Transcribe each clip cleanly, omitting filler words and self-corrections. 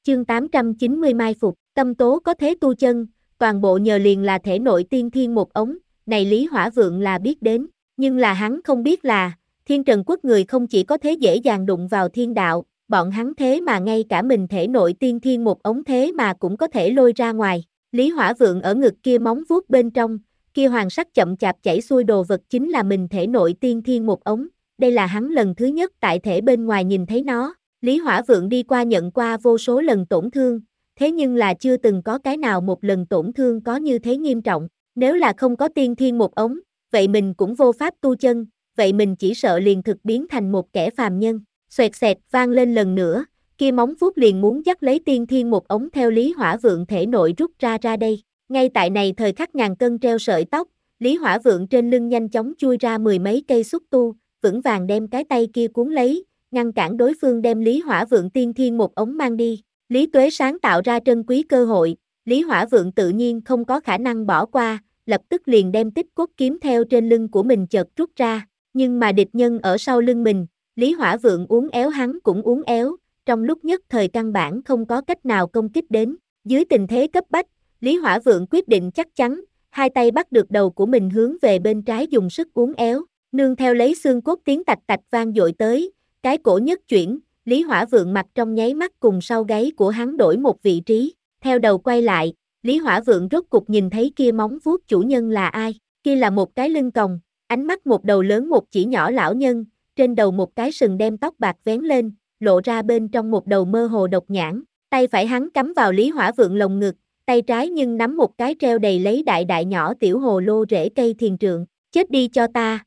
Chương 890 mai phục, Tâm Tố có thế tu chân, toàn bộ nhờ liền là thể nội tiên thiên một ống, này Lý Hỏa Vượng là biết đến, nhưng là hắn không biết là, Thiên Trần Quốc người không chỉ có thế dễ dàng đụng vào thiên đạo, bọn hắn thế mà ngay cả mình thể nội tiên thiên một ống thế mà cũng có thể lôi ra ngoài. Lý Hỏa Vượng ở ngực kia móng vuốt bên trong, kia hoàng sắc chậm chạp chảy xuôi đồ vật chính là mình thể nội tiên thiên một ống, đây là hắn lần thứ nhất tại thể bên ngoài nhìn thấy nó. Lý Hỏa Vượng đi qua nhận qua vô số lần tổn thương, thế nhưng là chưa từng có cái nào một lần tổn thương có như thế nghiêm trọng. Nếu là không có tiên thiên một ống, vậy mình cũng vô pháp tu chân, vậy mình chỉ sợ liền thực biến thành một kẻ phàm nhân. Xoẹt xẹt vang lên lần nữa, kia móng vuốt liền muốn dắt lấy tiên thiên một ống theo Lý Hỏa Vượng thể nội rút ra đây. Ngay tại này thời khắc ngàn cân treo sợi tóc, Lý Hỏa Vượng trên lưng nhanh chóng chui ra mười mấy cây xúc tu, vững vàng đem cái tay kia cuốn lấy, ngăn cản đối phương đem Lý Hỏa Vượng tiên thiên một ống mang đi. Lý Tuế sáng tạo ra trân quý cơ hội, Lý Hỏa Vượng tự nhiên không có khả năng bỏ qua, lập tức liền đem tích cốt kiếm theo trên lưng của mình chợt rút ra, nhưng mà địch nhân ở sau lưng mình, Lý Hỏa Vượng uốn éo hắn cũng uốn éo, trong lúc nhất thời căn bản không có cách nào công kích đến. Dưới tình thế cấp bách, Lý Hỏa Vượng quyết định chắc chắn, hai tay bắt được đầu của mình hướng về bên trái dùng sức uốn éo, nương theo lấy xương cốt tiếng tạch tạch vang dội tới, cái cổ nhất chuyển, Lý Hỏa Vượng mặt trong nháy mắt cùng sau gáy của hắn đổi một vị trí, theo đầu quay lại, Lý Hỏa Vượng rốt cục nhìn thấy kia móng vuốt chủ nhân là ai, kia là một cái lưng còng, ánh mắt một đầu lớn một chỉ nhỏ lão nhân, trên đầu một cái sừng đem tóc bạc vén lên, lộ ra bên trong một đầu mơ hồ độc nhãn, tay phải hắn cắm vào Lý Hỏa Vượng lồng ngực, tay trái nhưng nắm một cái treo đầy lấy đại đại nhỏ tiểu hồ lô rễ cây thiền trượng, chết đi cho ta.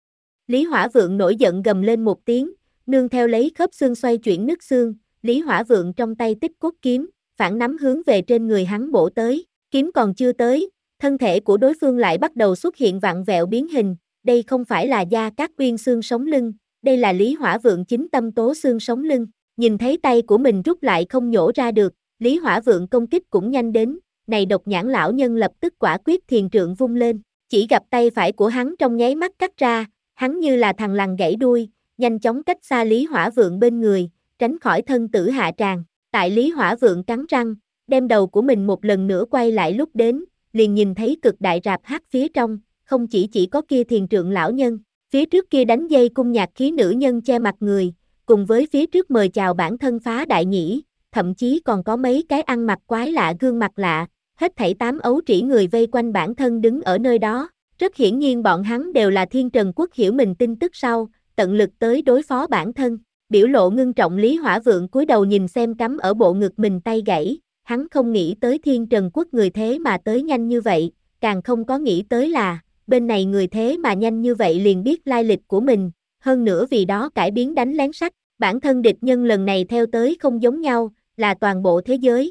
Lý Hỏa Vượng nổi giận gầm lên một tiếng, nương theo lấy khớp xương xoay chuyển nứt xương, Lý Hỏa Vượng trong tay tích cốt kiếm, phản nắm hướng về trên người hắn bổ tới, kiếm còn chưa tới, thân thể của đối phương lại bắt đầu xuất hiện vặn vẹo biến hình, đây không phải là Gia Cát Uyên xương sống lưng, đây là Lý Hỏa Vượng chính Tâm Tố xương sống lưng, nhìn thấy tay của mình rút lại không nhổ ra được, Lý Hỏa Vượng công kích cũng nhanh đến, này độc nhãn lão nhân lập tức quả quyết thiền trượng vung lên, chỉ gặp tay phải của hắn trong nháy mắt cắt ra, hắn như là thằn lằn gãy đuôi, nhanh chóng cách xa Lý Hỏa Vượng bên người, tránh khỏi thân tử hạ tràng. Tại Lý Hỏa Vượng cắn răng, đem đầu của mình một lần nữa quay lại lúc đến, liền nhìn thấy cực đại rạp hát phía trong, không chỉ có kia thiền trượng lão nhân, phía trước kia đánh dây cung nhạc khí nữ nhân che mặt người, cùng với phía trước mời chào bản thân Phá Đại Nhĩ, thậm chí còn có mấy cái ăn mặc quái lạ gương mặt lạ, hết thảy 8 ấu trĩ người vây quanh bản thân đứng ở nơi đó, rất hiển nhiên bọn hắn đều là Thiên Trần Quốc hiểu mình tin tức sau, tận lực tới đối phó bản thân. Biểu lộ ngưng trọng Lý Hỏa Vượng cúi đầu nhìn xem cắm ở bộ ngực mình tay gãy, hắn không nghĩ tới Thiên Trần Quốc người thế mà tới nhanh như vậy, càng không có nghĩ tới là, bên này người thế mà nhanh như vậy liền biết lai lịch của mình, hơn nữa vì đó cải biến đánh lén sách, bản thân địch nhân lần này theo tới không giống nhau, là toàn bộ thế giới.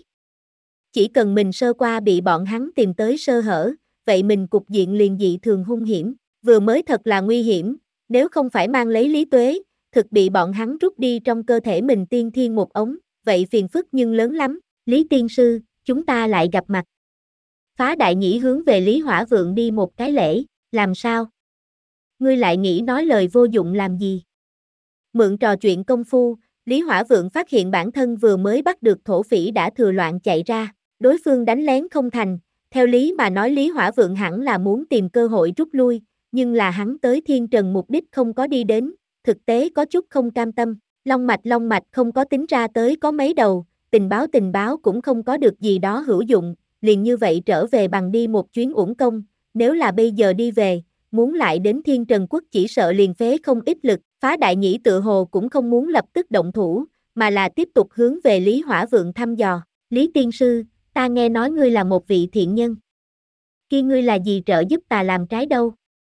Chỉ cần mình sơ qua bị bọn hắn tìm tới sơ hở, vậy mình cục diện liền dị thường hung hiểm, vừa mới thật là nguy hiểm, nếu không phải mang lấy Lý Tuế, thực bị bọn hắn rút đi trong cơ thể mình tiên thiên một ống, vậy phiền phức nhưng lớn lắm, Lý Tiên Sư, chúng ta lại gặp mặt. Phá Đại Nhĩ hướng về Lý Hỏa Vượng đi một cái lễ, làm sao? Ngươi lại nghĩ nói lời vô dụng làm gì? Mượn trò chuyện công phu, Lý Hỏa Vượng phát hiện bản thân vừa mới bắt được thổ phỉ đã thừa loạn chạy ra, đối phương đánh lén không thành, theo lý mà nói Lý Hỏa Vượng hẳn là muốn tìm cơ hội rút lui, nhưng là hắn tới Thiên Trần mục đích không có đi đến, thực tế có chút không cam tâm, long mạch không có tính ra tới có mấy đầu, tình báo cũng không có được gì đó hữu dụng, liền như vậy trở về bằng đi một chuyến uổng công, nếu là bây giờ đi về, muốn lại đến Thiên Trần Quốc chỉ sợ liền phế không ít lực, Phá Đại Nhĩ tự hồ cũng không muốn lập tức động thủ, mà là tiếp tục hướng về Lý Hỏa Vượng thăm dò, Lý Tiên Sư, ta nghe nói ngươi là một vị thiện nhân. Kia ngươi là gì trợ giúp tà làm trái đâu?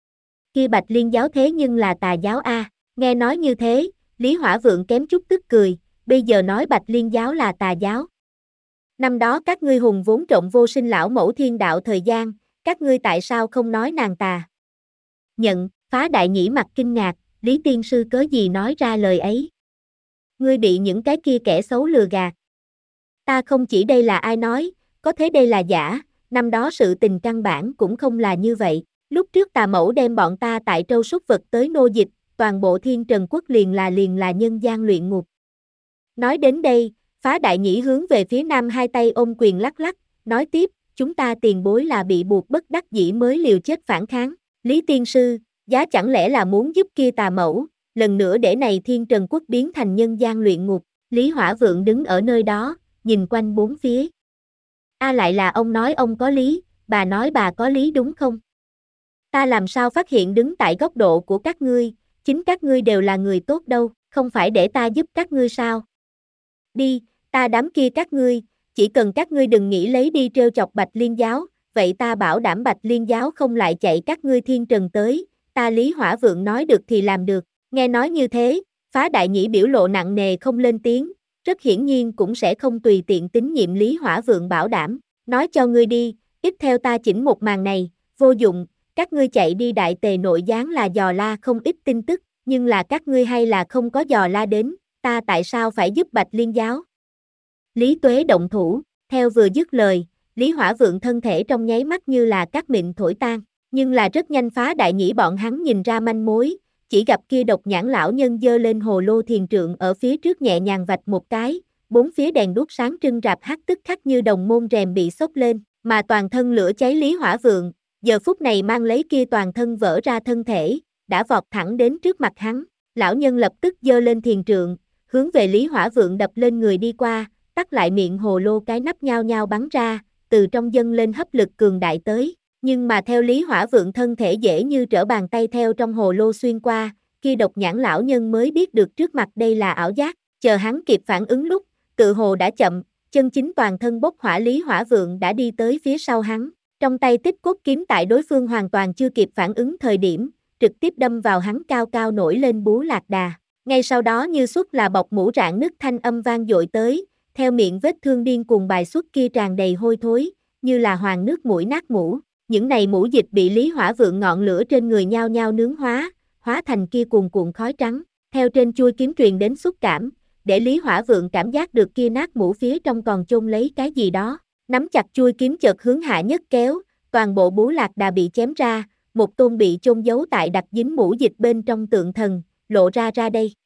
Kia Bạch Liên giáo thế nhưng là tà giáo a. Nghe nói như thế, Lý Hỏa Vượng kém chút tức cười, bây giờ nói Bạch Liên giáo là tà giáo. Năm đó các ngươi hùng vốn trộm vô sinh lão mẫu thiên đạo thời gian, các ngươi tại sao không nói nàng tà? Nhận, Phá Đại Nhĩ mặt kinh ngạc, Lý Tiên Sư cớ gì nói ra lời ấy? Ngươi bị những cái kia kẻ xấu lừa gạt. Ta không chỉ đây là ai nói, có thế đây là giả, năm đó sự tình căn bản cũng không là như vậy. Lúc trước tà mẫu đem bọn ta tại trâu súc vật tới nô dịch, toàn bộ Thiên Trần Quốc liền là nhân gian luyện ngục. Nói đến đây, Phá Đại Nhĩ hướng về phía nam hai tay ôm quyền lắc lắc, nói tiếp, chúng ta tiền bối là bị buộc bất đắc dĩ mới liều chết phản kháng. Lý tiên sư, giá chẳng lẽ là muốn giúp kia tà mẫu, lần nữa để này Thiên Trần Quốc biến thành nhân gian luyện ngục. Lý Hỏa Vượng đứng ở nơi đó, nhìn quanh bốn phía. Lại là ông nói ông có lý, bà nói bà có lý đúng không? Ta làm sao phát hiện đứng tại góc độ của các ngươi, chính các ngươi đều là người tốt đâu, không phải để ta giúp các ngươi sao? Đi, ta đám kia các ngươi, chỉ cần các ngươi đừng nghĩ lấy đi trêu chọc Bạch Liên giáo, vậy ta bảo đảm Bạch Liên giáo không lại chạy các ngươi Thiên Trần tới, ta Lý Hỏa Vượng nói được thì làm được. Nghe nói như thế, Phá Đại Nhĩ biểu lộ nặng nề không lên tiếng, rất hiển nhiên cũng sẽ không tùy tiện tín nhiệm Lý Hỏa Vượng bảo đảm, nói cho ngươi đi, ít theo ta chỉnh một màn này, vô dụng, các ngươi chạy đi Đại Tề nội gián là dò la không ít tin tức, nhưng là các ngươi hay là không có dò la đến, ta tại sao phải giúp Bạch Liên giáo? Lý Tuế động thủ, theo vừa dứt lời, Lý Hỏa Vượng thân thể trong nháy mắt như là cát mịn thổi tan, nhưng là rất nhanh Phá Đại Nhĩ bọn hắn nhìn ra manh mối, chỉ gặp kia độc nhãn lão nhân giơ lên hồ lô thiền trượng ở phía trước nhẹ nhàng vạch một cái, bốn phía đèn đuốc sáng trưng rạp hắt tức khắc như đồng môn rèm bị xốc lên, mà toàn thân lửa cháy Lý Hỏa Vượng, giờ phút này mang lấy kia toàn thân vỡ ra thân thể, đã vọt thẳng đến trước mặt hắn, lão nhân lập tức giơ lên thiền trượng, hướng về Lý Hỏa Vượng đập lên người đi qua, tắt lại miệng hồ lô cái nắp nhao nhao bắn ra, từ trong dâng lên hấp lực cường đại tới, nhưng mà theo Lý Hỏa Vượng thân thể dễ như trở bàn tay theo trong hồ lô xuyên qua, kia độc nhãn lão nhân mới biết được trước mặt đây là ảo giác, chờ hắn kịp phản ứng lúc, tự hồ đã chậm, chân chính toàn thân bốc hỏa Lý Hỏa Vượng đã đi tới phía sau hắn, trong tay tích cốt kiếm tại đối phương hoàn toàn chưa kịp phản ứng thời điểm, trực tiếp đâm vào hắn cao cao nổi lên bú lạc đà, ngay sau đó như xuất là bọc mũ rạn nứt thanh âm vang dội tới, theo miệng vết thương điên cuồng bài xuất kia tràn đầy hôi thối, như là hoàng nước mũi nát mũ. Những này mũ dịch bị Lý Hỏa Vượng ngọn lửa trên người nhao nhao nướng hóa thành kia cuồn cuộn khói trắng, theo trên chuôi kiếm truyền đến xúc cảm, để Lý Hỏa Vượng cảm giác được kia nát mũ phía trong còn chôn lấy cái gì đó, nắm chặt chuôi kiếm chợt hướng hạ nhất kéo, toàn bộ bú lạc đà bị chém ra, một tôn bị chôn giấu tại đặc dính mũ dịch bên trong tượng thần, lộ ra đây.